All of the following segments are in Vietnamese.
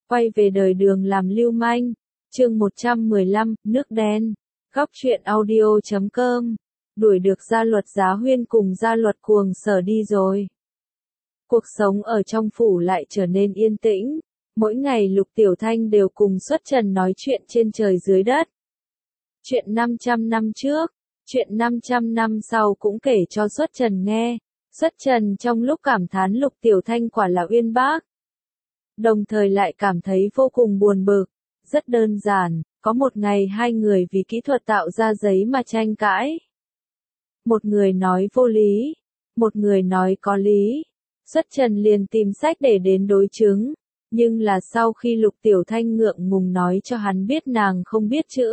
Quay về đời đường làm lưu manh. Chương 115, nước đen. Góc truyện audio.com. Đuổi được gia luật Giá Huyên cùng gia luật Cuồng Sở đi rồi. Cuộc sống ở trong phủ lại trở nên yên tĩnh. Mỗi ngày Lục Tiểu Thanh đều cùng Xuất Trần nói chuyện trên trời dưới đất. Chuyện 500 năm trước, chuyện 500 năm sau cũng kể cho Xuất Trần nghe. Xuất Trần trong lúc cảm thán Lục Tiểu Thanh quả là uyên bác. Đồng thời lại cảm thấy vô cùng buồn bực. Rất đơn giản, có một ngày hai người vì kỹ thuật tạo ra giấy mà tranh cãi. Một người nói vô lý, một người nói có lý. Xuất Trần liền tìm sách để đến đối chứng, nhưng là sau khi Lục Tiểu Thanh ngượng ngùng nói cho hắn biết nàng không biết chữ.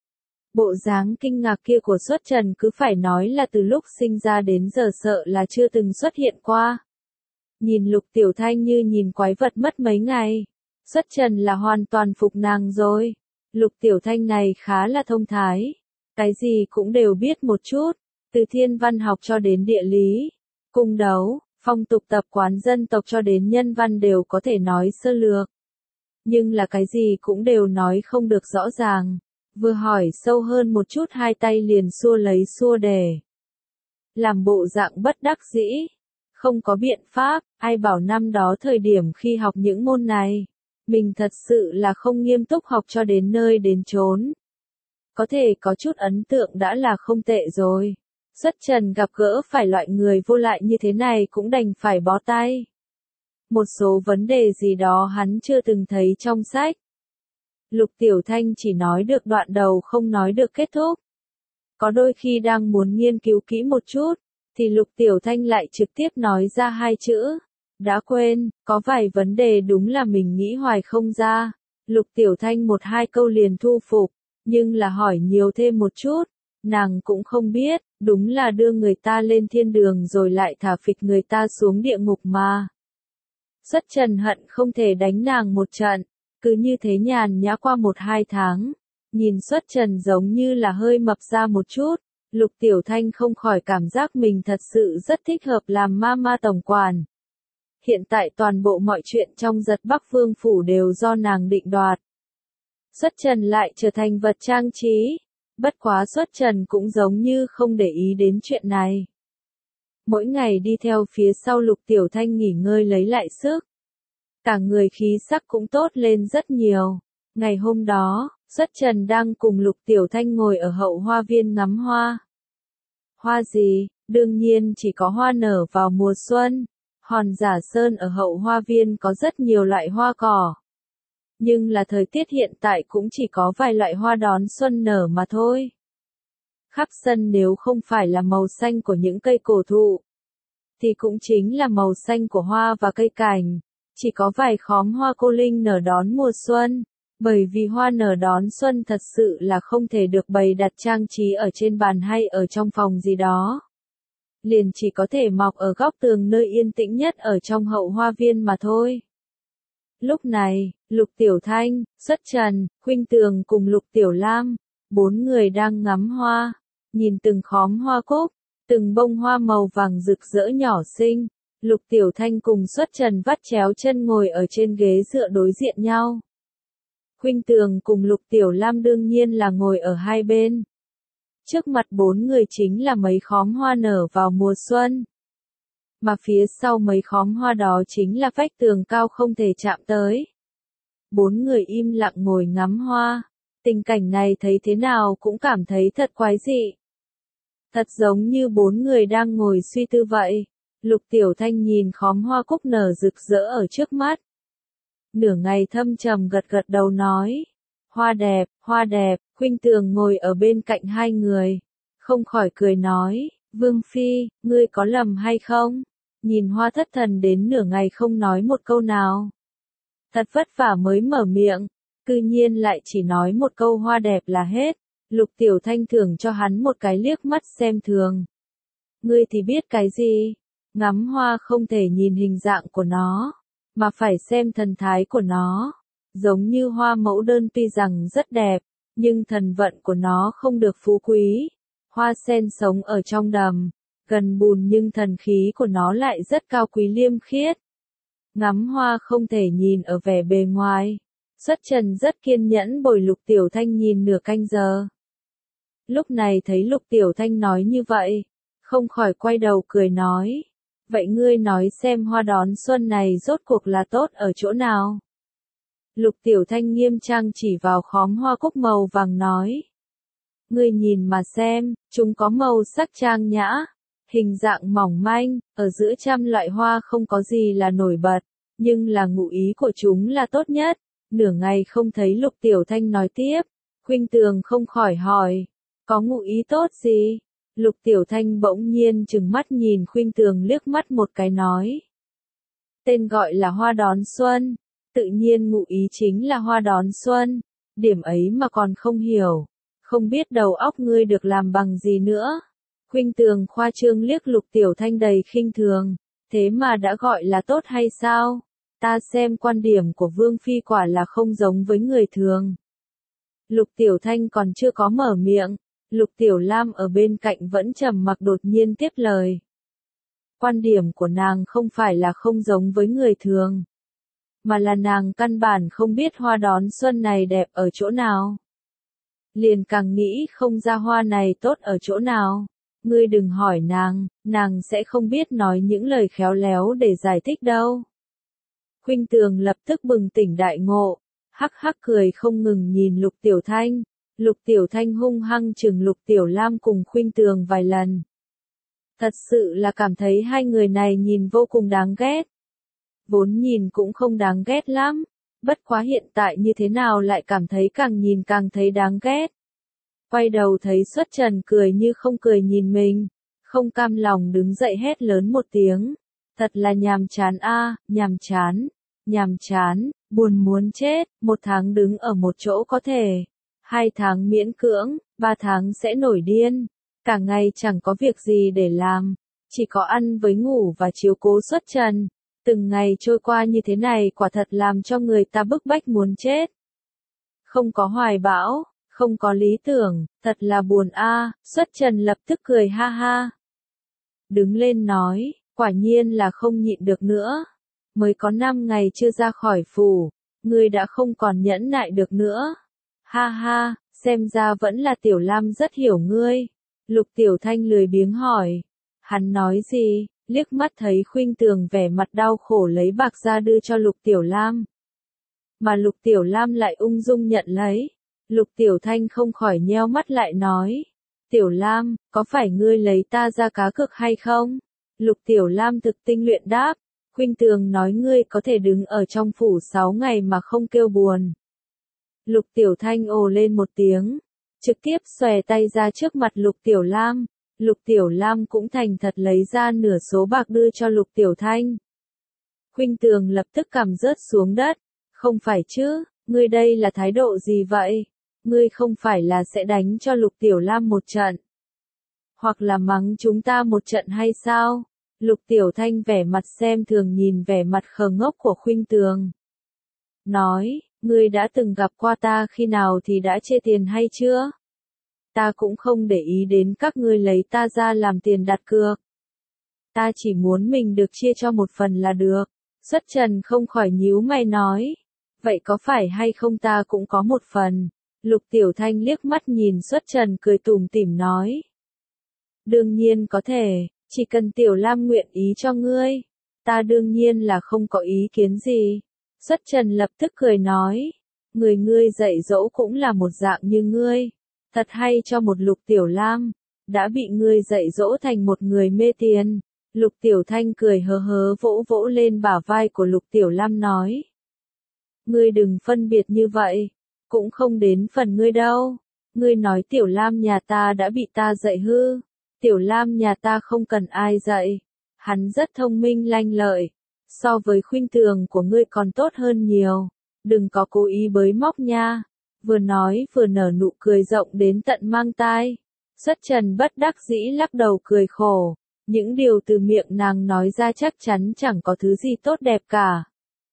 Bộ dáng kinh ngạc kia của Xuất Trần cứ phải nói là từ lúc sinh ra đến giờ sợ là chưa từng xuất hiện qua. Nhìn Lục Tiểu Thanh như nhìn quái vật mất mấy ngày. Xuất Trần là hoàn toàn phục nàng rồi. Lục Tiểu Thanh này khá là thông thái. Cái gì cũng đều biết một chút. Từ thiên văn học cho đến địa lý, cung đấu, phong tục tập quán dân tộc cho đến nhân văn đều có thể nói sơ lược. Nhưng là cái gì cũng đều nói không được rõ ràng. Vừa hỏi sâu hơn một chút hai tay liền xua lấy xua để. Làm bộ dạng bất đắc dĩ. Không có biện pháp, ai bảo năm đó thời điểm khi học những môn này. Mình thật sự là không nghiêm túc học cho đến nơi đến chốn. Có thể có chút ấn tượng đã là không tệ rồi. Xuất Trần gặp gỡ phải loại người vô lại như thế này cũng đành phải bó tay. Một số vấn đề gì đó hắn chưa từng thấy trong sách. Lục Tiểu Thanh chỉ nói được đoạn đầu không nói được kết thúc. Có đôi khi đang muốn nghiên cứu kỹ một chút, thì Lục Tiểu Thanh lại trực tiếp nói ra hai chữ. Đã quên, có vài vấn đề đúng là mình nghĩ hoài không ra. Lục Tiểu Thanh một hai câu liền thu phục, nhưng là hỏi nhiều thêm một chút. Nàng cũng không biết, đúng là đưa người ta lên thiên đường rồi lại thả phịch người ta xuống địa ngục mà. Xuất Trần hận không thể đánh nàng một trận, cứ như thế nhàn nhã qua 1-2 tháng. Nhìn Xuất Trần giống như là hơi mập ra một chút, Lục Tiểu Thanh không khỏi cảm giác mình thật sự rất thích hợp làm ma tổng quản. Hiện tại toàn bộ mọi chuyện trong Giật Bắc Vương Phủ đều do nàng định đoạt. Xuất Trần lại trở thành vật trang trí. Bất quá Xuất Trần cũng giống như không để ý đến chuyện này. Mỗi ngày đi theo phía sau Lục Tiểu Thanh nghỉ ngơi lấy lại sức. Cả người khí sắc cũng tốt lên rất nhiều. Ngày hôm đó, Xuất Trần đang cùng Lục Tiểu Thanh ngồi ở hậu hoa viên ngắm hoa. Hoa gì? Đương nhiên chỉ có hoa nở vào mùa xuân. Hòn Giả Sơn ở hậu hoa viên có rất nhiều loại hoa cỏ. Nhưng là thời tiết hiện tại cũng chỉ có vài loại hoa đón xuân nở mà thôi. Khắp sân nếu không phải là màu xanh của những cây cổ thụ, thì cũng chính là màu xanh của hoa và cây cảnh. Chỉ có vài khóm hoa cô linh nở đón mùa xuân. Bởi vì hoa nở đón xuân thật sự là không thể được bày đặt trang trí ở trên bàn hay ở trong phòng gì đó. Liền chỉ có thể mọc ở góc tường nơi yên tĩnh nhất ở trong hậu hoa viên mà thôi. Lúc này, Lục Tiểu Thanh, Xuất Trần, Khuynh Tường cùng Lục Tiểu Lam, 4 người đang ngắm hoa, nhìn từng khóm hoa cúc, từng bông hoa màu vàng rực rỡ nhỏ xinh. Lục Tiểu Thanh cùng Xuất Trần vắt chéo chân ngồi ở trên ghế dựa đối diện nhau. Khuynh Tường cùng Lục Tiểu Lam đương nhiên là ngồi ở hai bên. Trước mặt 4 người chính là mấy khóm hoa nở vào mùa xuân. Mà phía sau mấy khóm hoa đó chính là vách tường cao không thể chạm tới. 4 người im lặng ngồi ngắm hoa. Tình cảnh này thấy thế nào cũng cảm thấy thật quái dị. Thật giống như 4 người đang ngồi suy tư vậy. Lục Tiểu Thanh nhìn khóm hoa cúc nở rực rỡ ở trước mắt. Nửa ngày thâm trầm gật gật đầu nói. Hoa đẹp, hoa đẹp. Khuynh Tường ngồi ở bên cạnh hai người. Không khỏi cười nói. Vương Phi, ngươi có lầm hay không? Nhìn Hoa thất thần đến nửa ngày không nói một câu nào. Thật vất vả mới mở miệng. Cư nhiên lại chỉ nói một câu hoa đẹp là hết. Lục Tiểu Thanh thưởng cho hắn một cái liếc mắt xem thường. Ngươi thì biết cái gì? Ngắm hoa không thể nhìn hình dạng của nó, mà phải xem thần thái của nó. Giống như hoa mẫu đơn tuy rằng rất đẹp, nhưng thần vận của nó không được phú quý. Hoa sen sống ở trong đầm, gần bùn nhưng thần khí của nó lại rất cao quý liêm khiết. Ngắm hoa không thể nhìn ở vẻ bề ngoài. Xuất Trần rất kiên nhẫn bồi Lục Tiểu Thanh nhìn nửa canh giờ. Lúc này thấy Lục Tiểu Thanh nói như vậy, không khỏi quay đầu cười nói. Vậy ngươi nói xem hoa đón xuân này rốt cuộc là tốt ở chỗ nào? Lục Tiểu Thanh nghiêm trang chỉ vào khóm hoa cúc màu vàng nói. Ngươi nhìn mà xem, chúng có màu sắc trang nhã, hình dạng mỏng manh, ở giữa trăm loại hoa không có gì là nổi bật, nhưng là ngụ ý của chúng là tốt nhất. Nửa ngày không thấy Lục Tiểu Thanh nói tiếp, Khuynh Tường không khỏi hỏi, có ngụ ý tốt gì? Lục Tiểu Thanh bỗng nhiên trừng mắt nhìn Khuynh Tường liếc mắt một cái nói. Tên gọi là hoa đón xuân, tự nhiên ngụ ý chính là hoa đón xuân, điểm ấy mà còn không hiểu, không biết đầu óc ngươi được làm bằng gì nữa. Khuynh Tường khoa trương liếc Lục Tiểu Thanh đầy khinh thường, thế mà đã gọi là tốt hay sao? Ta xem quan điểm của Vương Phi quả là không giống với người thường. Lục Tiểu Thanh còn chưa có mở miệng, Lục Tiểu Lam ở bên cạnh vẫn trầm mặc đột nhiên tiếp lời. Quan điểm của nàng không phải là không giống với người thường, mà là nàng căn bản không biết hoa đón xuân này đẹp ở chỗ nào. Liền càng nghĩ không ra hoa này tốt ở chỗ nào. Ngươi đừng hỏi nàng sẽ không biết nói những lời khéo léo để giải thích đâu. Khuynh Tường lập tức bừng tỉnh đại ngộ, hắc hắc cười không ngừng nhìn Lục Tiểu Thanh. Lục Tiểu Thanh hung hăng chừng Lục Tiểu Lam cùng Khuynh Tường vài lần. Thật sự là cảm thấy hai người này nhìn vô cùng đáng ghét. Vốn nhìn cũng không đáng ghét lắm, bất quá hiện tại như thế nào lại cảm thấy càng nhìn càng thấy đáng ghét. Quay đầu thấy Xuất Trần cười như không cười nhìn mình, không cam lòng đứng dậy hét lớn một tiếng. Thật là nhàm chán a, nhàm chán, buồn muốn chết, 1 tháng đứng ở một chỗ có thể, 2 tháng miễn cưỡng, 3 tháng sẽ nổi điên, cả ngày chẳng có việc gì để làm, chỉ có ăn với ngủ và chiếu cố Xuất Trần. Từng ngày trôi qua như thế này quả thật làm cho người ta bức bách muốn chết. Không có hoài bão, không có lý tưởng, thật là buồn a. Xuất Trần lập tức cười ha ha. Đứng lên nói, quả nhiên là không nhịn được nữa. Mới có 5 ngày chưa ra khỏi phủ, ngươi đã không còn nhẫn nại được nữa. Ha ha, xem ra vẫn là Tiểu Lam rất hiểu ngươi. Lục Tiểu Thanh lười biếng hỏi. Hắn nói gì? Liếc mắt thấy Khuynh Tường vẻ mặt đau khổ lấy bạc ra đưa cho Lục Tiểu Lam. Mà Lục Tiểu Lam lại ung dung nhận lấy. Lục Tiểu Thanh không khỏi nheo mắt lại nói. Tiểu Lam, có phải ngươi lấy ta ra cá cược hay không? Lục Tiểu Lam thực tinh luyện đáp. Khuynh Tường nói ngươi có thể đứng ở trong phủ 6 ngày mà không kêu buồn. Lục Tiểu Thanh ồ lên một tiếng. Trực tiếp xòe tay ra trước mặt Lục Tiểu Lam. Lục Tiểu Lam cũng thành thật lấy ra nửa số bạc đưa cho Lục Tiểu Thanh. Khuynh Tường lập tức cầm rớt xuống đất. Không phải chứ, ngươi đây là thái độ gì vậy? Ngươi không phải là sẽ đánh cho Lục Tiểu Lam một trận? Hoặc là mắng chúng ta một trận hay sao? Lục Tiểu Thanh vẻ mặt xem thường nhìn vẻ mặt khờ ngốc của Khuynh Tường. Nói, ngươi đã từng gặp qua ta khi nào thì đã chê tiền hay chưa? Ta cũng không để ý đến các ngươi lấy ta ra làm tiền đặt cược. Ta chỉ muốn mình được chia cho một phần là được. Xuất Trần không khỏi nhíu mày nói. Vậy có phải hay không ta cũng có một phần? Lục Tiểu Thanh liếc mắt nhìn Xuất Trần cười tủm tỉm nói. Đương nhiên có thể, chỉ cần Tiểu Lam nguyện ý cho ngươi. Ta đương nhiên là không có ý kiến gì. Xuất Trần lập tức cười nói. Ngươi dạy dỗ cũng là một dạng như ngươi. Thật hay cho một Lục Tiểu Lam, đã bị ngươi dạy dỗ thành một người mê tiền. Lục Tiểu Thanh cười hớ hớ vỗ vỗ lên bả vai của Lục Tiểu Lam nói. Ngươi đừng phân biệt như vậy, cũng không đến phần ngươi đâu. Ngươi nói Tiểu Lam nhà ta đã bị ta dạy hư. Tiểu Lam nhà ta không cần ai dạy. Hắn rất thông minh lanh lợi. So với Khuynh Tường của ngươi còn tốt hơn nhiều. Đừng có cố ý bới móc nha. Vừa nói vừa nở nụ cười rộng đến tận mang tai. Xuất Trần bất đắc dĩ lắc đầu cười khổ. Những điều từ miệng nàng nói ra chắc chắn chẳng có thứ gì tốt đẹp cả.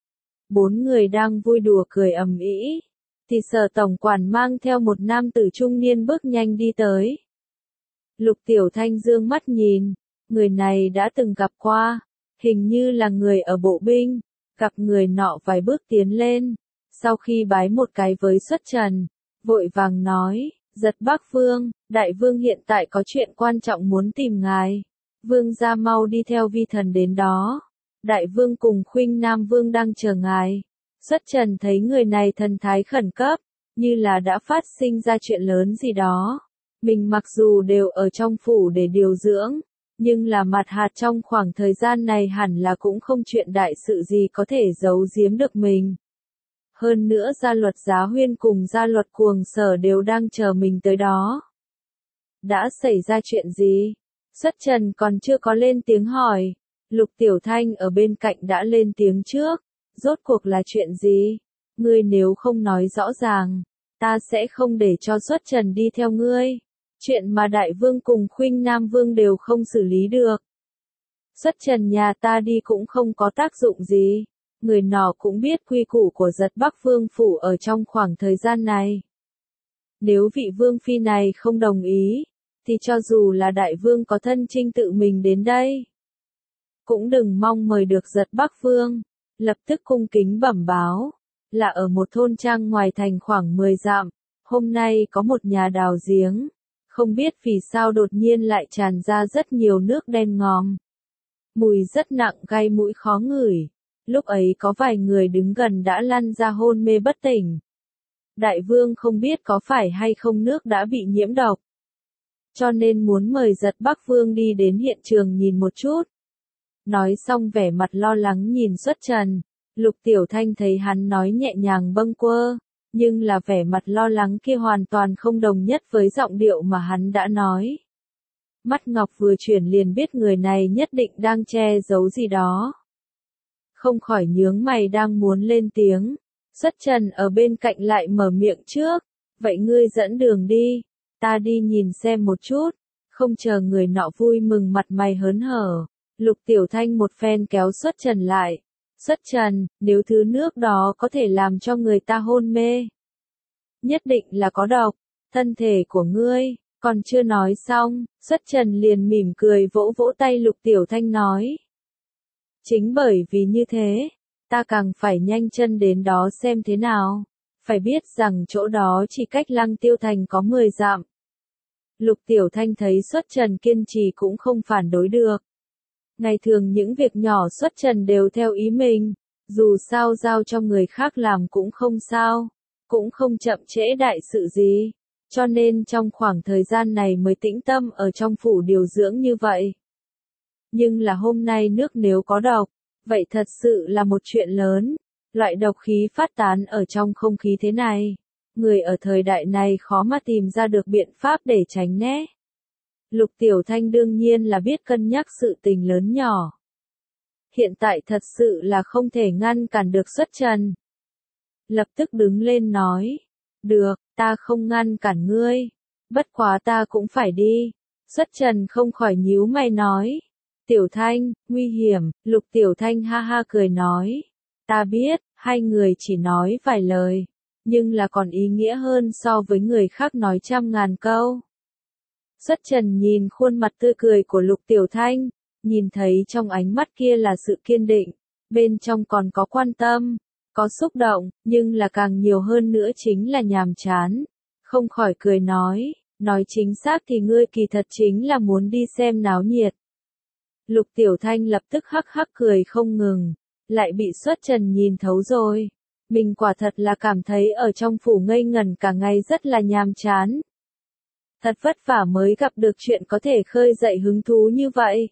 4 người đang vui đùa cười ầm ĩ, thì Sở tổng quản mang theo một nam tử trung niên bước nhanh đi tới. Lục Tiểu Thanh dương mắt nhìn, người này đã từng gặp qua, hình như là người ở bộ binh. Gặp người nọ vài bước tiến lên, sau khi bái một cái với xuất trần, vội vàng nói, Giật Bắc Vương, đại vương hiện tại có chuyện quan trọng muốn tìm ngài. Vương gia mau đi theo vi thần đến đó. Đại vương cùng Khuynh Nam Vương đang chờ ngài. Xuất trần thấy người này thần thái khẩn cấp, như là đã phát sinh ra chuyện lớn gì đó. Mình mặc dù đều ở trong phủ để điều dưỡng, nhưng là mặt hạt trong khoảng thời gian này hẳn là cũng không chuyện đại sự gì có thể giấu giếm được mình. Hơn nữa gia luật Giá Huyên cùng gia luật Cuồng Sở đều đang chờ mình tới đó. Đã xảy ra chuyện gì? Xuất trần còn chưa có lên tiếng hỏi. Lục Tiểu Thanh ở bên cạnh đã lên tiếng trước. Rốt cuộc là chuyện gì? Ngươi nếu không nói rõ ràng, ta sẽ không để cho xuất trần đi theo ngươi. Chuyện mà đại vương cùng Khuynh Nam Vương đều không xử lý được. Xuất trần nhà ta đi cũng không có tác dụng gì. Người nọ cũng biết quy củ của Giật Bắc Vương phủ ở trong khoảng thời gian này. Nếu vị vương phi này không đồng ý, thì cho dù là đại vương có thân chinh tự mình đến đây, cũng đừng mong mời được Giật Bắc Vương. Lập tức cung kính bẩm báo, là ở một thôn trang ngoài thành khoảng 10 dặm, hôm nay có một nhà đào giếng, không biết vì sao đột nhiên lại tràn ra rất nhiều nước đen ngòm. Mùi rất nặng gai mũi khó ngửi, lúc ấy có vài người đứng gần đã lăn ra hôn mê bất tỉnh. Đại vương không biết có phải hay không nước đã bị nhiễm độc, cho nên muốn mời Giật Bắc Vương đi đến hiện trường nhìn một chút. Nói xong vẻ mặt lo lắng nhìn xuất trần, Lục Tiểu Thanh thấy hắn nói nhẹ nhàng bâng quơ, nhưng là vẻ mặt lo lắng kia hoàn toàn không đồng nhất với giọng điệu mà hắn đã nói. Mắt Ngọc vừa chuyển liền biết người này nhất định đang che giấu gì đó. Không khỏi nhướng mày đang muốn lên tiếng, xuất trần ở bên cạnh lại mở miệng trước, vậy ngươi dẫn đường đi, ta đi nhìn xem một chút. Không chờ người nọ vui mừng mặt mày hớn hở, Lục Tiểu Thanh một phen kéo xuất trần lại. Xuất trần, nếu thứ nước đó có thể làm cho người ta hôn mê, nhất định là có độc, thân thể của ngươi. Còn chưa nói xong, xuất trần liền mỉm cười vỗ vỗ tay Lục Tiểu Thanh nói. Chính bởi vì như thế, ta càng phải nhanh chân đến đó xem thế nào. Phải biết rằng chỗ đó chỉ cách Lăng Tiêu Thành có 10 dặm. Lục Tiểu Thanh thấy xuất trần kiên trì cũng không phản đối được. Ngày thường những việc nhỏ xuất trần đều theo ý mình, dù sao giao cho người khác làm cũng không sao, cũng không chậm trễ đại sự gì, cho nên trong khoảng thời gian này mới tĩnh tâm ở trong phủ điều dưỡng như vậy. Nhưng là hôm nay nước nếu có độc, vậy thật sự là một chuyện lớn, loại độc khí phát tán ở trong không khí thế này, người ở thời đại này khó mà tìm ra được biện pháp để tránh né. Lục Tiểu Thanh đương nhiên là biết cân nhắc sự tình lớn nhỏ. Hiện tại thật sự là không thể ngăn cản được xuất trần. Lập tức đứng lên nói, được, ta không ngăn cản ngươi, bất quá ta cũng phải đi. Xuất trần không khỏi nhíu mày nói, Tiểu Thanh, nguy hiểm. Lục Tiểu Thanh ha ha cười nói, ta biết, hai người chỉ nói vài lời, nhưng là còn ý nghĩa hơn so với người khác nói 100.000 câu. Xuất trần nhìn khuôn mặt tươi cười của Lục Tiểu Thanh, nhìn thấy trong ánh mắt kia là sự kiên định, bên trong còn có quan tâm, có xúc động, nhưng là càng nhiều hơn nữa chính là nhàm chán. Không khỏi cười nói chính xác thì ngươi kỳ thật chính là muốn đi xem náo nhiệt. Lục Tiểu Thanh lập tức hắc hắc cười không ngừng, lại bị xuất trần nhìn thấu rồi. Mình quả thật là cảm thấy ở trong phủ ngây ngẩn cả ngày rất là nhàm chán. Thật vất vả mới gặp được chuyện có thể khơi dậy hứng thú như vậy.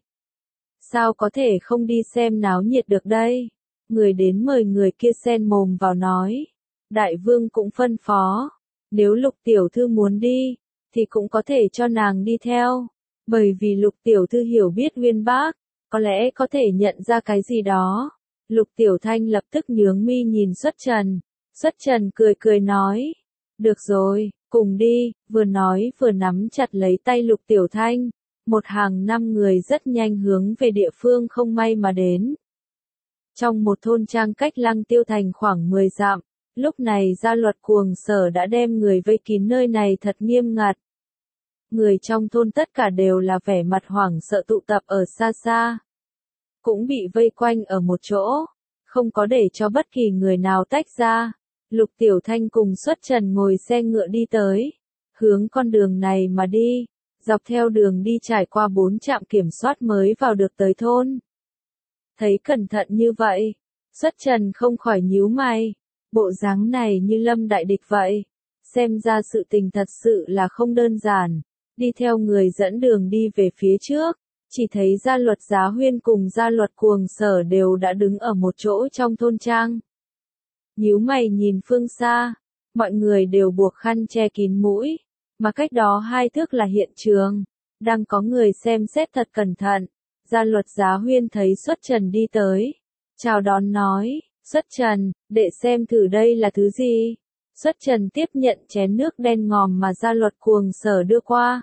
Sao có thể không đi xem náo nhiệt được đây? Người đến mời người kia xen mồm vào nói. Đại vương cũng phân phó, nếu Lục Tiểu Thư muốn đi, thì cũng có thể cho nàng đi theo. Bởi vì Lục Tiểu Thư hiểu biết Uyên Bác, có lẽ có thể nhận ra cái gì đó. Lục Tiểu Thanh lập tức nhướng mi nhìn Xuất Trần. Xuất Trần cười cười nói. Được rồi, cùng đi, vừa nói vừa nắm chặt lấy tay Lục Tiểu Thanh. Một hàng 5 người rất nhanh hướng về địa phương không may mà đến. Trong một thôn trang cách Lăng Tiêu Thành khoảng 10 dặm, lúc này gia luật Cuồng Sở đã đem người vây kín nơi này thật nghiêm ngặt. Người trong thôn tất cả đều là vẻ mặt hoảng sợ tụ tập ở xa xa. Cũng bị vây quanh ở một chỗ. không có để cho bất kỳ người nào tách ra. Lục Tiểu Thanh cùng Xuất Trần ngồi xe ngựa đi tới, hướng con đường này mà đi, dọc theo đường đi trải qua 4 trạm kiểm soát mới vào được tới thôn. Thấy cẩn thận như vậy, Xuất Trần không khỏi nhíu mày, bộ dáng này như lâm đại địch vậy, xem ra sự tình thật sự là không đơn giản. Đi theo người dẫn đường đi về phía trước, chỉ thấy Gia Luật Giá Huyên cùng Gia Luật Cuồng Sở đều đã đứng ở một chỗ trong thôn trang. Nhíu mày nhìn phương xa, mọi người đều buộc khăn che kín mũi, mà cách đó 2 thước là hiện trường, đang có người xem xét thật cẩn thận. Gia Luật Giá Huyên thấy Xuất Trần đi tới, chào đón nói, Xuất Trần, đệ xem thử đây là thứ gì. Xuất Trần tiếp nhận chén nước đen ngòm mà Gia Luật Cuồng Sở đưa qua.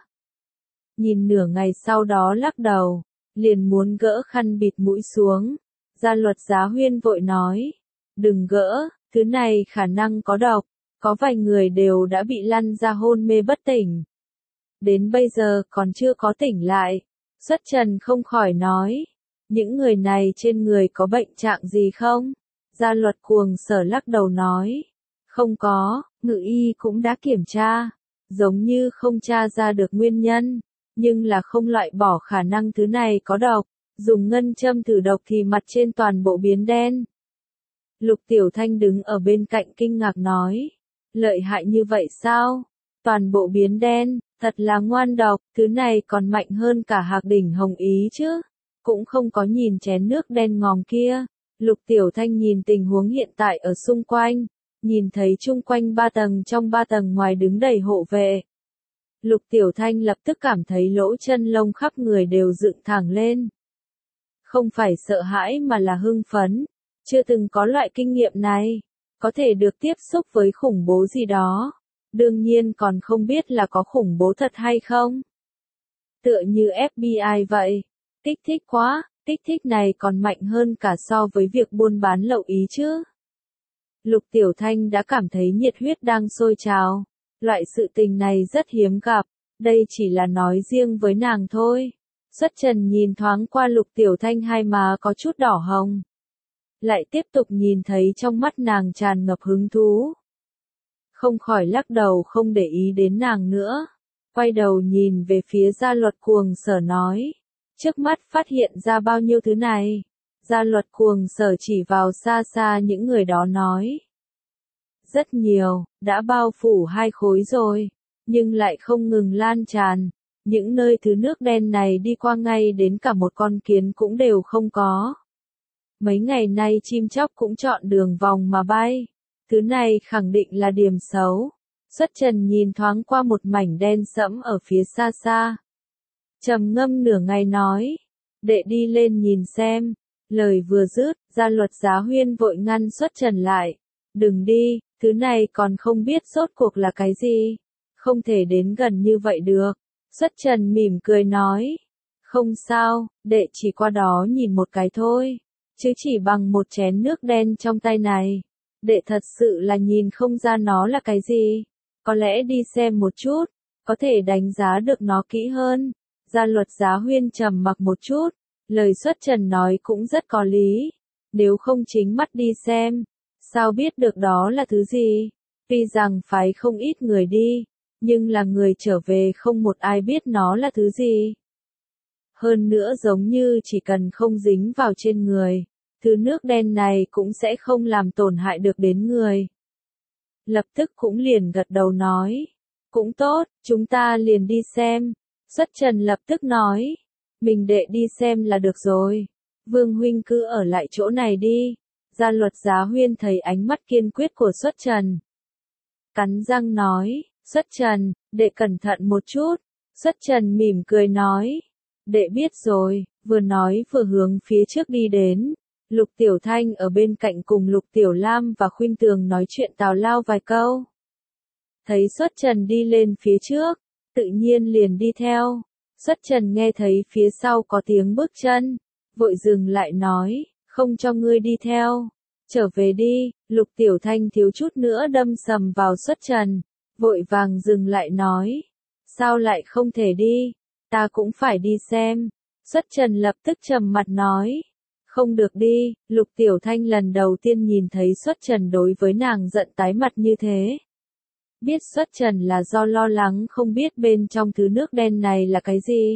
Nhìn nửa ngày sau đó lắc đầu, liền muốn gỡ khăn bịt mũi xuống. Gia Luật Giá Huyên vội nói, đừng gỡ, thứ này khả năng có độc, có vài người đều đã bị lăn ra hôn mê bất tỉnh. Đến bây giờ còn chưa có tỉnh lại. Xuất Trần không khỏi nói, những người này trên người có bệnh trạng gì không? Gia Luật Cuồng Sở lắc đầu nói, không có, ngự y cũng đã kiểm tra, giống như không tra ra được nguyên nhân, nhưng là không loại bỏ khả năng thứ này có độc, dùng ngân châm thử độc thì mặt trên toàn bộ biến đen. Lục Tiểu Thanh đứng ở bên cạnh kinh ngạc nói, lợi hại như vậy sao? Toàn bộ biến đen, thật là ngoan độc, thứ này còn mạnh hơn cả Hạc Đỉnh Hồng Ý chứ. Cũng không có nhìn chén nước đen ngòm kia. Lục Tiểu Thanh nhìn tình huống hiện tại ở xung quanh, nhìn thấy chung quanh 3 tầng trong 3 tầng ngoài đứng đầy hộ vệ. Lục Tiểu Thanh lập tức cảm thấy lỗ chân lông khắp người đều dựng thẳng lên. Không phải sợ hãi mà là hưng phấn, chưa từng có loại kinh nghiệm này, có thể được tiếp xúc với khủng bố gì đó. Đương nhiên còn không biết là có khủng bố thật hay không. Tựa như FBI vậy, kích thích quá, kích thích này còn mạnh hơn cả so với việc buôn bán lậu ý chứ. Lục Tiểu Thanh đã cảm thấy nhiệt huyết đang sôi trào, loại sự tình này rất hiếm gặp, đây chỉ là nói riêng với nàng thôi. Xuất Trần nhìn thoáng qua Lục Tiểu Thanh hai má có chút đỏ hồng. Lại tiếp tục nhìn thấy trong mắt nàng tràn ngập hứng thú. Không khỏi lắc đầu không để ý đến nàng nữa. Quay đầu nhìn về phía Gia Luật Cuồng Sở nói. Trước mắt phát hiện ra bao nhiêu thứ này. Gia Luật Cuồng Sở chỉ vào xa xa những người đó nói. Rất nhiều, đã bao phủ 2 khối rồi, nhưng lại không ngừng lan tràn. Những nơi thứ nước đen này đi qua ngay đến cả một con kiến cũng đều không có. Mấy ngày nay chim chóc cũng chọn đường vòng mà bay. Thứ này khẳng định là điểm xấu. Xuất Trần nhìn thoáng qua một mảnh đen sẫm ở phía xa xa. Trầm ngâm nửa ngày nói. Đệ đi lên nhìn xem. Lời vừa dứt, Gia Luật Giá Huyên vội ngăn Xuất Trần lại. Đừng đi, thứ này còn không biết rốt cuộc là cái gì. Không thể đến gần như vậy được. Xuất Trần mỉm cười nói. Không sao, đệ chỉ qua đó nhìn một cái thôi. Chứ chỉ bằng một chén nước đen trong tay này. Đệ thật sự là nhìn không ra nó là cái gì. Có lẽ đi xem một chút, có thể đánh giá được nó kỹ hơn. Gia Luật Giá Huyên trầm mặc một chút, lời Xuất Trần nói cũng rất có lý. Nếu không chính mắt đi xem, sao biết được đó là thứ gì? Tuy rằng phái không ít người đi, nhưng là người trở về không một ai biết nó là thứ gì. Hơn nữa giống như chỉ cần không dính vào trên người, thứ nước đen này cũng sẽ không làm tổn hại được đến người. Lập tức cũng liền gật đầu nói. Cũng tốt, chúng ta liền đi xem. Xuất Trần lập tức nói. Mình đệ đi xem là được rồi. Vương huynh cứ ở lại chỗ này đi. Gia Luật Giá Huyên thấy ánh mắt kiên quyết của Xuất Trần. Cắn răng nói. Xuất Trần, đệ cẩn thận một chút. Xuất Trần mỉm cười nói. Đệ biết rồi, vừa nói vừa hướng phía trước đi đến. Lục Tiểu Thanh ở bên cạnh cùng Lục Tiểu Lam và Khuynh Tường nói chuyện tào lao vài câu. Thấy Xuất Trần đi lên phía trước, tự nhiên liền đi theo. Xuất Trần nghe thấy phía sau có tiếng bước chân, vội dừng lại nói, không cho ngươi đi theo. Trở về đi, Lục Tiểu Thanh thiếu chút nữa đâm sầm vào Xuất Trần, vội vàng dừng lại nói. Sao lại không thể đi, ta cũng phải đi xem. Xuất Trần lập tức trầm mặt nói. Không được đi, Lục Tiểu Thanh lần đầu tiên nhìn thấy Xuất Trần đối với nàng giận tái mặt như thế. Biết Xuất Trần là do lo lắng không biết bên trong thứ nước đen này là cái gì.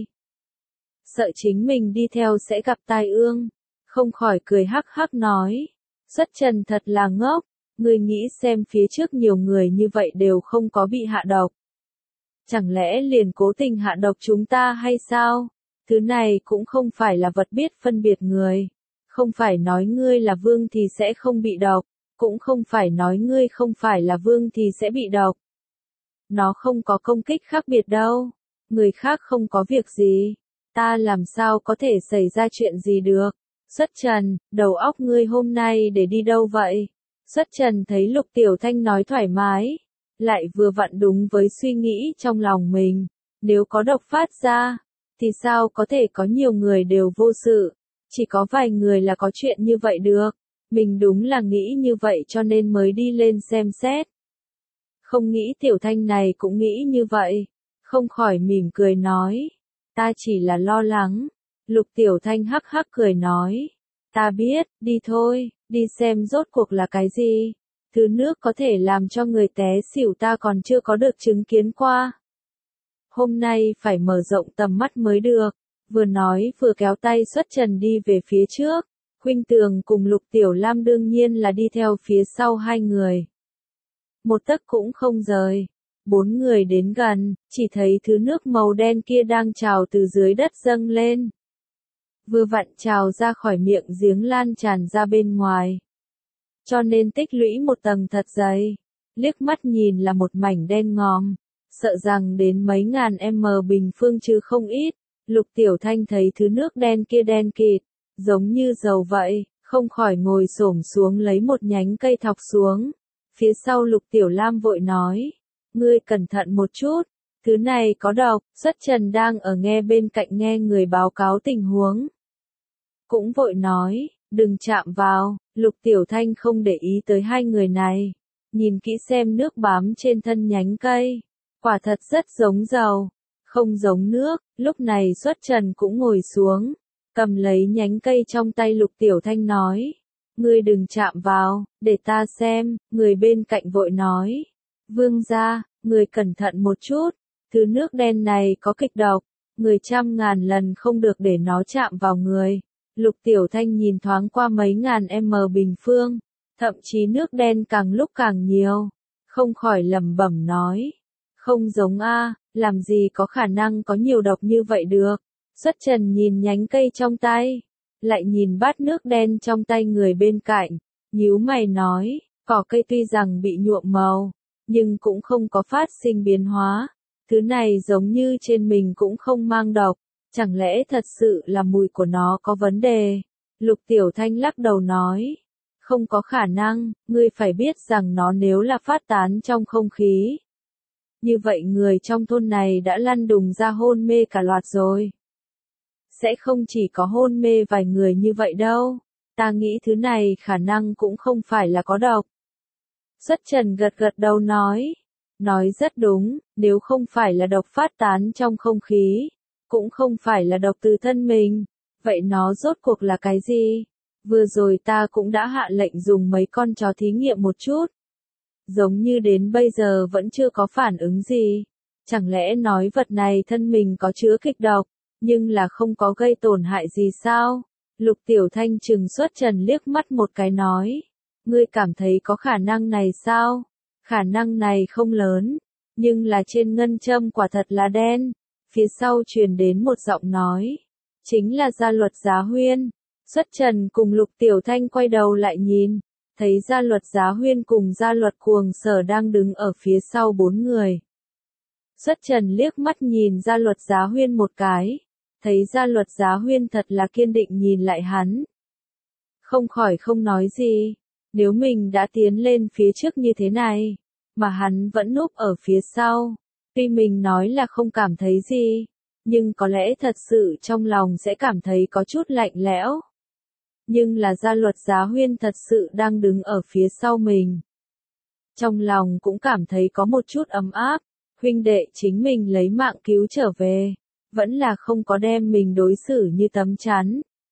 Sợ chính mình đi theo sẽ gặp tai ương, không khỏi cười hắc hắc nói. Xuất Trần thật là ngốc, ngươi nghĩ xem phía trước nhiều người như vậy đều không có bị hạ độc. Chẳng lẽ liền cố tình hạ độc chúng ta hay sao? Thứ này cũng không phải là vật biết phân biệt người. Không phải nói ngươi là vương thì sẽ không bị độc, cũng không phải nói ngươi không phải là vương thì sẽ bị độc. Nó không có công kích khác biệt đâu. Người khác không có việc gì. Ta làm sao có thể xảy ra chuyện gì được? Xuất Trần, đầu óc ngươi hôm nay để đi đâu vậy? Xuất Trần thấy Lục Tiểu Thanh nói thoải mái, lại vừa vặn đúng với suy nghĩ trong lòng mình. Nếu có độc phát ra, thì sao có thể có nhiều người đều vô sự? Chỉ có vài người là có chuyện như vậy được. Mình đúng là nghĩ như vậy cho nên mới đi lên xem xét. Không nghĩ Tiểu Thanh này cũng nghĩ như vậy. Không khỏi mỉm cười nói. Ta chỉ là lo lắng. Lục Tiểu Thanh hắc hắc cười nói. Ta biết, đi thôi, đi xem rốt cuộc là cái gì. Thứ nước có thể làm cho người té xỉu ta còn chưa có được chứng kiến qua. Hôm nay phải mở rộng tầm mắt mới được. Vừa nói vừa kéo tay Xuất Trần đi về phía trước. Khuynh Tường cùng Lục Tiểu Lam đương nhiên là đi theo phía sau hai người. Một tấc cũng không rời. 4 người đến gần, chỉ thấy thứ nước màu đen kia đang trào từ dưới đất dâng lên. Vừa vặn trào ra khỏi miệng giếng lan tràn ra bên ngoài. Cho nên tích lũy một tầng thật dày. Liếc mắt nhìn là một mảnh đen ngòm. Sợ rằng đến mấy ngàn m bình phương chứ không ít. Lục Tiểu Thanh thấy thứ nước đen kia đen kịt, giống như dầu vậy, không khỏi ngồi xổm xuống lấy một nhánh cây thọc xuống. Phía sau Lục Tiểu Lam vội nói, ngươi cẩn thận một chút, thứ này có độc. Xuất Trần đang ở nghe bên cạnh nghe người báo cáo tình huống. Cũng vội nói, đừng chạm vào. Lục Tiểu Thanh không để ý tới hai người này. Nhìn kỹ xem nước bám trên thân nhánh cây. Quả thật rất giống dầu. Không giống nước. Lúc này Xuất Trần cũng ngồi xuống. Cầm lấy nhánh cây trong tay Lục Tiểu Thanh nói. Ngươi đừng chạm vào, để ta xem. Người bên cạnh vội nói. Vương gia, người cẩn thận một chút. Thứ nước đen này có kịch độc. Người trăm ngàn lần không được để nó chạm vào người. Lục Tiểu Thanh nhìn thoáng qua mấy ngàn m bình phương. Thậm chí nước đen càng lúc càng nhiều. Không khỏi lẩm bẩm nói. Không giống a, làm gì có khả năng có nhiều độc như vậy được. Xuất Trần nhìn nhánh cây trong tay. Lại nhìn bát nước đen trong tay người bên cạnh. Nhíu mày nói, cỏ cây tuy rằng bị nhuộm màu, nhưng cũng không có phát sinh biến hóa. Thứ này giống như trên mình cũng không mang độc. Chẳng lẽ thật sự là mùi của nó có vấn đề? Lục Tiểu Thanh lắc đầu nói. Không có khả năng, ngươi phải biết rằng nó nếu là phát tán trong không khí. Như vậy người trong thôn này đã lăn đùng ra hôn mê cả loạt rồi. Sẽ không chỉ có hôn mê vài người như vậy đâu. Ta nghĩ thứ này khả năng cũng không phải là có độc. Xuất Trần gật gật đầu nói. Nói rất đúng, nếu không phải là độc phát tán trong không khí, cũng không phải là độc từ thân mình, vậy nó rốt cuộc là cái gì? Vừa rồi ta cũng đã hạ lệnh dùng mấy con chó thí nghiệm một chút. Giống như đến bây giờ vẫn chưa có phản ứng gì. Chẳng lẽ nói vật này thân mình có chứa kịch độc, nhưng là không có gây tổn hại gì sao? Lục Tiểu Thanh trừng Xuất Trần liếc mắt một cái nói. Ngươi cảm thấy có khả năng này sao? Khả năng này không lớn, nhưng là trên ngân châm quả thật là đen. Phía sau truyền đến một giọng nói. Chính là Gia Luật Giá Huyên. Xuất Trần cùng Lục Tiểu Thanh quay đầu lại nhìn. Thấy Gia Luật Giá Huyên cùng Gia Luật Cuồng Sở đang đứng ở phía sau 4 người. Xuất Trần liếc mắt nhìn Gia Luật Giá Huyên một cái. Thấy Gia Luật Giá Huyên thật là kiên định nhìn lại hắn. Không khỏi không nói gì. Nếu mình đã tiến lên phía trước như thế này, mà hắn vẫn núp ở phía sau. Tuy mình nói là không cảm thấy gì, nhưng có lẽ thật sự trong lòng sẽ cảm thấy có chút lạnh lẽo. Nhưng là Gia Luật Giá Huyên thật sự đang đứng ở phía sau mình. Trong lòng cũng cảm thấy có một chút ấm áp, huynh đệ chính mình lấy mạng cứu trở về, vẫn là không có đem mình đối xử như tấm chắn.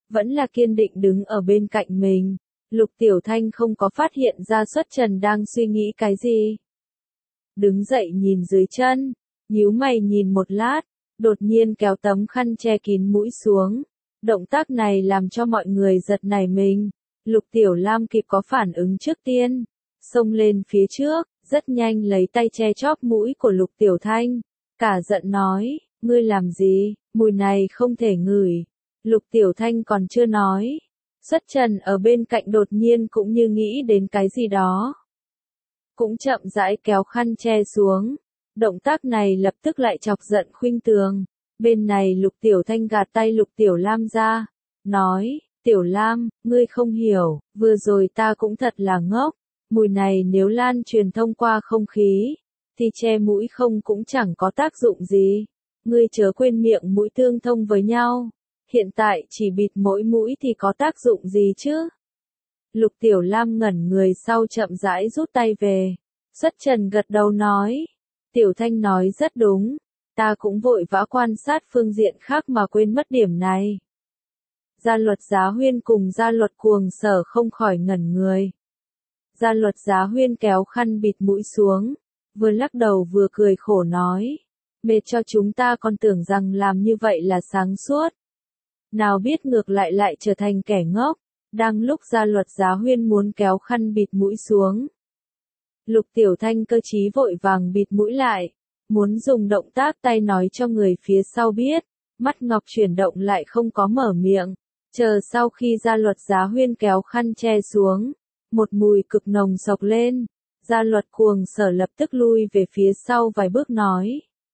vẫn là kiên định đứng ở bên cạnh mình. Lục Tiểu Thanh không có phát hiện ra Xuất Trần đang suy nghĩ cái gì. Đứng dậy nhìn dưới chân, nhíu mày nhìn một lát, đột nhiên kéo tấm khăn che kín mũi xuống. Động tác này làm cho mọi người giật nảy mình. Lục Tiểu Lam kịp có phản ứng trước tiên, xông lên phía trước, rất nhanh lấy tay che chóp mũi của Lục Tiểu Thanh, cả giận nói, ngươi làm gì, mùi này không thể ngửi. Lục Tiểu Thanh còn chưa nói, Xuất Trần ở bên cạnh đột nhiên cũng như nghĩ đến cái gì đó. Cũng chậm rãi kéo khăn che xuống, động tác này lập tức lại chọc giận Khuynh Tường. Bên này Lục Tiểu Thanh gạt tay Lục Tiểu Lam ra, nói, Tiểu Lam, ngươi không hiểu, vừa rồi ta cũng thật là ngốc, mùi này nếu lan truyền thông qua không khí, thì che mũi không cũng chẳng có tác dụng gì. Ngươi chớ quên miệng mũi tương thông với nhau, hiện tại chỉ bịt mỗi mũi thì có tác dụng gì chứ? Lục Tiểu Lam ngẩn người sau chậm rãi rút tay về. Xuất Trần gật đầu nói, Tiểu Thanh nói rất đúng, ta cũng vội vã quan sát phương diện khác mà quên mất điểm này. Gia Luật Giá Huyên cùng Gia Luật Cuồng Sở không khỏi ngẩn người. Gia Luật Giá Huyên kéo khăn bịt mũi xuống, vừa lắc đầu vừa cười khổ nói, mệt cho chúng ta còn tưởng rằng làm như vậy là sáng suốt. Nào biết ngược lại lại trở thành kẻ ngốc. Đang lúc Gia Luật Giá Huyên muốn kéo khăn bịt mũi xuống, Lục Tiểu Thanh cơ trí vội vàng bịt mũi lại, muốn dùng động tác tay nói cho người phía sau biết, mắt ngọc chuyển động lại không có mở miệng, chờ sau khi Gia Luật Giá Huyên kéo khăn che xuống, một mùi cực nồng sộc lên, Gia Luật Cuồng Sở lập tức lui về phía sau vài bước nói.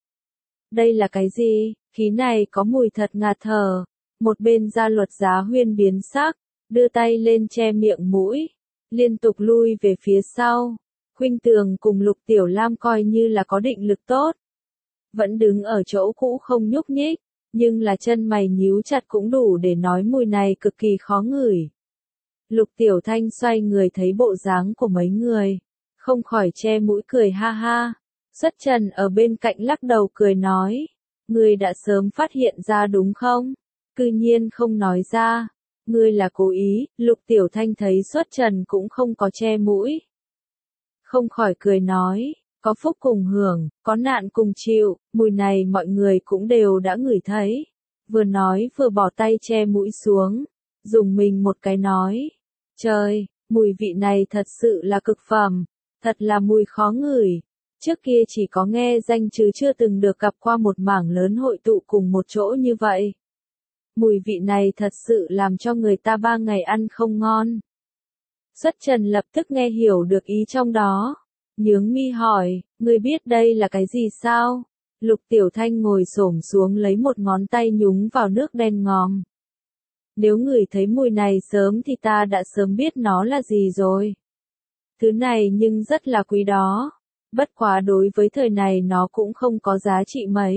Đây là cái gì, khí này có mùi thật ngạt thở. Một bên Gia Luật Giá Huyên biến sắc, đưa tay lên che miệng mũi, liên tục lui về phía sau. Khuynh Tường cùng Lục Tiểu Lam coi như là có định lực tốt, vẫn đứng ở chỗ cũ không nhúc nhích, nhưng là chân mày nhíu chặt cũng đủ để nói mùi này cực kỳ khó ngửi. Lục Tiểu Thanh xoay người thấy bộ dáng của mấy người, không khỏi che mũi cười ha ha. Xuất Trần ở bên cạnh lắc đầu cười nói, ngươi đã sớm phát hiện ra đúng không? Cư nhiên không nói ra. Ngươi là cố ý. Lục Tiểu Thanh thấy Xuất Trần cũng không có che mũi, không khỏi cười nói, có phúc cùng hưởng, có nạn cùng chịu, mùi này mọi người cũng đều đã ngửi thấy. Vừa nói vừa bỏ tay che mũi xuống, dùng mình một cái nói, trời, mùi vị này thật sự là cực phẩm, thật là mùi khó ngửi. Trước kia chỉ có nghe danh chứ chưa từng được gặp qua một mảng lớn hội tụ cùng một chỗ như vậy. Mùi vị này thật sự làm cho người ta 3 ngày ăn không ngon. Xuất Trần lập tức nghe hiểu được ý trong đó, nhướng mi hỏi, ngươi biết đây là cái gì sao? Lục Tiểu Thanh ngồi xổm xuống lấy một ngón tay nhúng vào nước đen ngòm. Nếu ngửi thấy mùi này sớm thì ta đã sớm biết nó là gì rồi. Thứ này nhưng rất là quý đó, bất quá đối với thời này nó cũng không có giá trị mấy.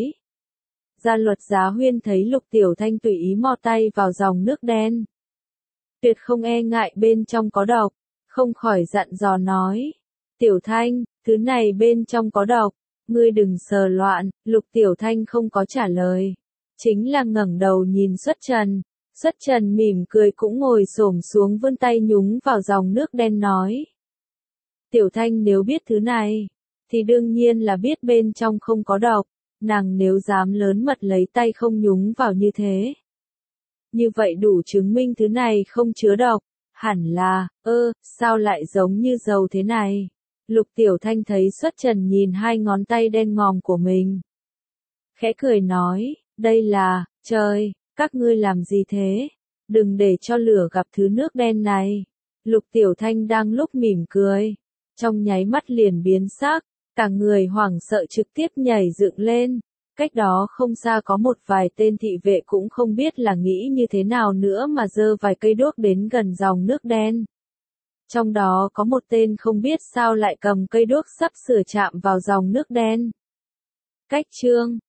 Gia Luật Giá Huyên thấy Lục Tiểu Thanh tùy ý mò tay vào dòng nước đen, tuyệt không e ngại bên trong có độc, không khỏi dặn dò nói, Tiểu Thanh, thứ này bên trong có độc, ngươi đừng sờ loạn. Lục Tiểu Thanh không có trả lời, chính là ngẩng đầu nhìn Xuất Trần. Xuất Trần mỉm cười cũng ngồi xổm xuống vươn tay nhúng vào dòng nước đen nói, Tiểu Thanh nếu biết thứ này, thì đương nhiên là biết bên trong không có độc, nàng nếu dám lớn mật lấy tay không nhúng vào như thế, như vậy đủ chứng minh thứ này không chứa độc, hẳn là, sao lại giống như dầu thế này? Lục Tiểu Thanh thấy Xuất Trần nhìn hai ngón tay đen ngòm của mình, khẽ cười nói, đây là, trời, các ngươi làm gì thế? Đừng để cho lửa gặp thứ nước đen này. Lục Tiểu Thanh đang lúc mỉm cười, trong nháy mắt liền biến sắc, cả người hoảng sợ trực tiếp nhảy dựng lên. Cách đó không xa có một vài tên thị vệ cũng không biết là nghĩ như thế nào nữa mà giơ vài cây đuốc đến gần dòng nước đen. Trong đó có một tên không biết sao lại cầm cây đuốc sắp sửa chạm vào dòng nước đen. Cách chương